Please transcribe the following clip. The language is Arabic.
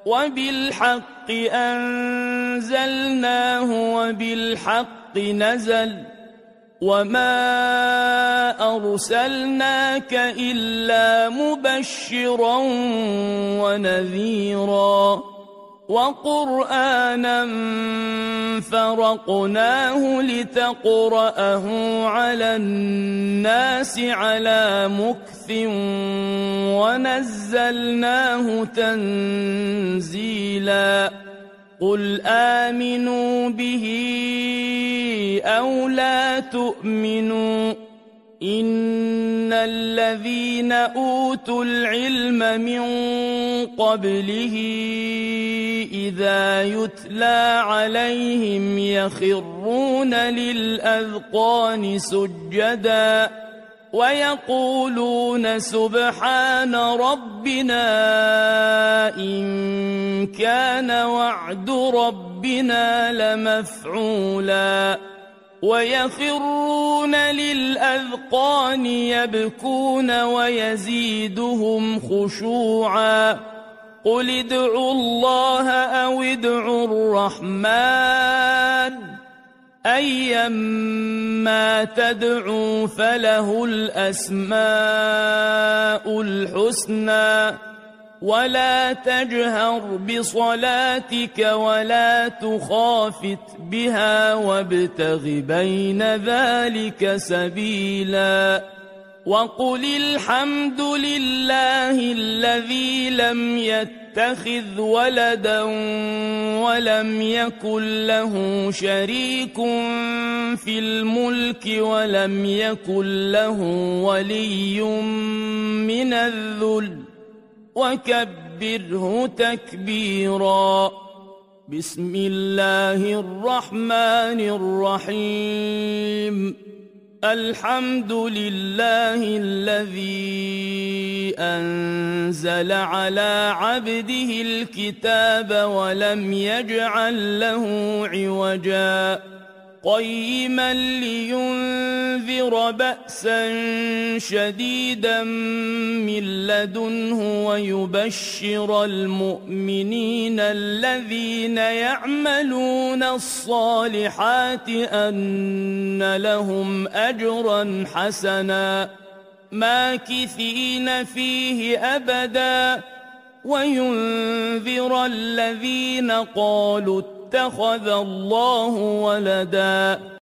وبالحق أنزلناه وبالحق نزل وما أرسلناك إلا مبشرا ونذيرا وقرآنا فرقناه لتقرأه على الناس على مكث ونزلناه تنزيلا قل آمنوا به أو لا تؤمنوا إن الذين أوتوا العلم من قبله إذا يتلى عليهم يخرون للأذقان سجدا ويقولون سبحان ربنا إن كان وعد ربنا لمفعولا ويخرون للأذقان يبكون ويزيدهم خشوعا قل ادعوا الله أو ادعوا الرحمن أيما تدعوا فله الأسماء الحسنى ولا تجهر بصلاتك ولا تخافت بها وابتغ بين ذلك سبيلا وقل الحمد لله الذي لم يتخذ ولدا ولم يكن له شريك في الملك ولم يكن له ولي من الذل وكبره تكبيرا بسم الله الرحمن الرحيم الحمد لله الذي أنزل على عبده الكتاب ولم يجعل له عوجا قيما لينذر بأسا شديدا من لدنه ويبشر المؤمنين الذين يعملون الصالحات أن لهم أجرا حسنا ماكثين فيه أبدا وينذر الذين قالوا اتخذ الله ولدا